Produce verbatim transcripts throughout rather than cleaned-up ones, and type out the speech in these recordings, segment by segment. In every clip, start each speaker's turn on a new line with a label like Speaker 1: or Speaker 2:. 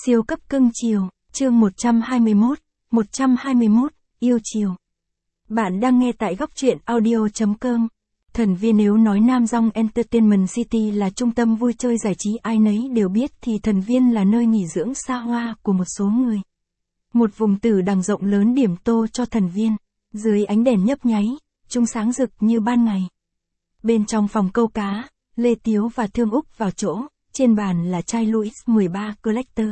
Speaker 1: Siêu cấp cưng chiều, chương một trăm hai mươi mốt, một trăm hai mươi mốt, yêu chiều. Bạn đang nghe tại góc truyện audio chấm com. Thần Viên. Nếu nói Nam Dong Entertainment City là trung tâm vui chơi giải trí ai nấy đều biết thì Thần Viên là nơi nghỉ dưỡng xa hoa của một số người. Một vùng tử đằng rộng lớn điểm tô cho Thần Viên, dưới ánh đèn nhấp nháy, chúng sáng rực như ban ngày. Bên trong phòng câu cá, Lê Tiếu và Thương Úc vào chỗ, trên bàn là chai Louis mười ba Collector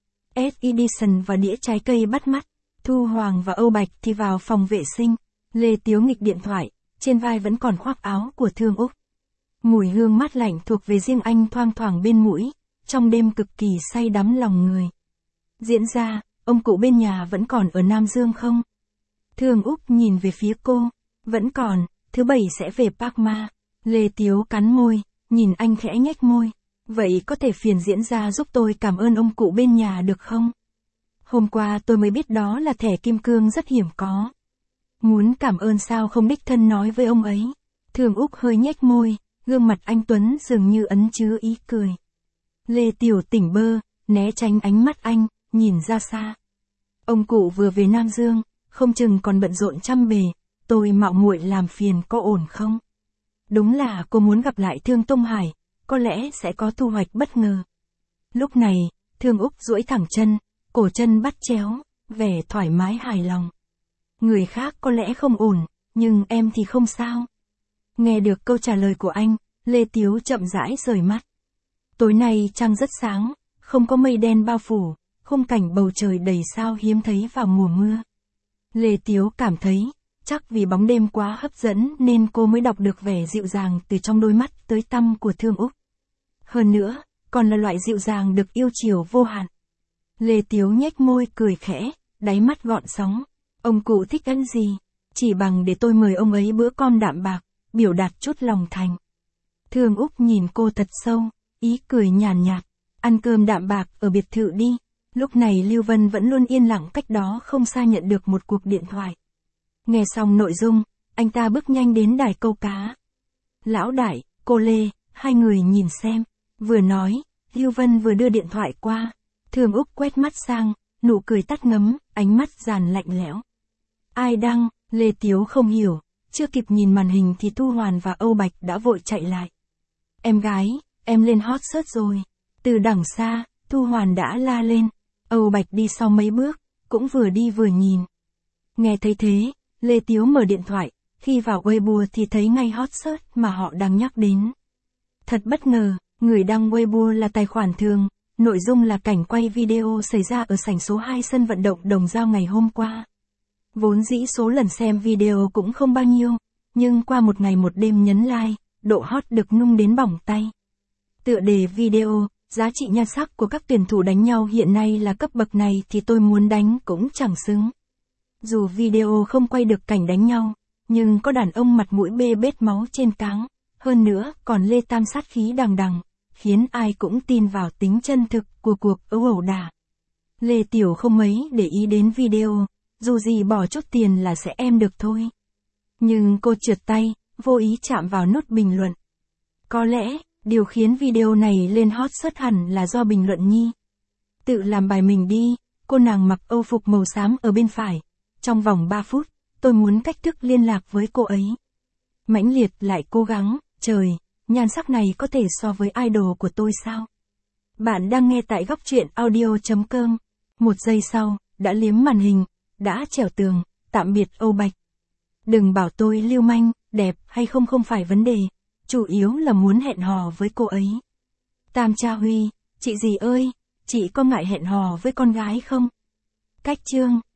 Speaker 1: Edition và đĩa trái cây bắt mắt. Thu Hoàng và Âu Bạch thì vào phòng vệ sinh. Lê Tiếu nghịch điện thoại, trên vai vẫn còn khoác áo của Thương Úc. Mùi hương mát lạnh thuộc về riêng anh thoang thoảng bên mũi, trong đêm cực kỳ say đắm lòng người. Diễn ra, ông cụ bên nhà vẫn còn ở Nam Dương không? Thương Úc nhìn về phía cô, vẫn còn, thứ bảy sẽ về Park Ma. Lê Tiếu cắn môi, nhìn anh khẽ nhếch môi. Vậy có thể phiền diễn ra giúp tôi cảm ơn ông cụ bên nhà được không? Hôm qua tôi mới biết đó là thẻ kim cương rất hiếm có. Muốn cảm ơn sao không đích thân nói với ông ấy? Thương Úc hơi nhếch môi, gương mặt anh Tuấn dường như ẩn chứa ý cười. Lê Tiểu tỉnh bơ, né tránh ánh mắt anh, nhìn ra xa. Ông cụ vừa về Nam Dương, không chừng còn bận rộn trăm bề, tôi mạo muội làm phiền có ổn không? Đúng là cô muốn gặp lại Thương Tông Hải, có lẽ sẽ có thu hoạch bất ngờ. Lúc này, Thương Úc duỗi thẳng chân, cổ chân bắt chéo, vẻ thoải mái hài lòng. Người khác có lẽ không ổn, nhưng em thì không sao. Nghe được câu trả lời của anh, Lê Tiếu chậm rãi rời mắt. Tối nay trăng rất sáng, không có mây đen bao phủ, khung cảnh bầu trời đầy sao hiếm thấy vào mùa mưa. Lê Tiếu cảm thấy, chắc vì bóng đêm quá hấp dẫn nên cô mới đọc được vẻ dịu dàng từ trong đôi mắt tới tăm của Thương Úc. Hơn nữa, còn là loại dịu dàng được yêu chiều vô hạn. Lê Tiếu nhếch môi cười khẽ, đáy mắt gọn sóng. Ông cụ thích ăn gì? Chỉ bằng để tôi mời ông ấy bữa cơm đạm bạc, biểu đạt chút lòng thành. Thương Úc nhìn cô thật sâu, ý cười nhàn nhạt, ăn cơm đạm bạc ở biệt thự đi. Lúc này Lưu Vân vẫn luôn yên lặng cách đó không xa nhận được một cuộc điện thoại. Nghe xong nội dung, anh ta bước nhanh đến đài câu cá. Lão Đại, cô Lê, hai người nhìn xem. Vừa nói, Lưu Vân vừa đưa điện thoại qua. Thương Úc quét mắt sang, nụ cười tắt ngấm, ánh mắt giàn lạnh lẽo. Ai đăng? Lê Tiếu không hiểu, chưa kịp nhìn màn hình thì Thu Hoàn và Âu Bạch đã vội chạy lại. Em gái, em lên hot search rồi. Từ đằng xa, Thu Hoàn đã la lên. Âu Bạch đi sau mấy bước, cũng vừa đi vừa nhìn. Nghe thấy thế, Lê Tiếu mở điện thoại, khi vào Weibo thì thấy ngay hot search mà họ đang nhắc đến. Thật bất ngờ, người đăng Weibo là tài khoản thường, nội dung là cảnh quay video xảy ra ở sảnh số hai sân vận động Đồng Dao ngày hôm qua. Vốn dĩ số lần xem video cũng không bao nhiêu, nhưng qua một ngày một đêm nhấn like, độ hot được nung đến bỏng tay. Tựa đề video, giá trị nhan sắc của các tuyển thủ đánh nhau hiện nay là cấp bậc này thì tôi muốn đánh cũng chẳng xứng. Dù video không quay được cảnh đánh nhau, nhưng có đàn ông mặt mũi bê bết máu trên cáng, hơn nữa còn lê tam sát khí đằng đằng, khiến ai cũng tin vào tính chân thực của cuộc ấu ẩu đả. Lê Tiểu không mấy để ý đến video, dù gì bỏ chút tiền là sẽ em được thôi. Nhưng cô trượt tay, vô ý chạm vào nút bình luận. Có lẽ, điều khiến video này lên hot search hẳn là do bình luận nhi. Tự làm bài mình đi, cô nàng mặc âu phục màu xám ở bên phải. Trong vòng ba phút, tôi muốn cách thức liên lạc với cô ấy. Mãnh liệt lại cố gắng, trời, nhan sắc này có thể so với idol của tôi sao? Bạn đang nghe tại góc truyện audio chấm com. Một giây sau, đã liếm màn hình, đã trèo tường, tạm biệt Âu Bạch. Đừng bảo tôi lưu manh, đẹp hay không không phải vấn đề, chủ yếu là muốn hẹn hò với cô ấy. Tam Cha Huy, chị gì ơi, chị có ngại hẹn hò với con gái không? Cách chương.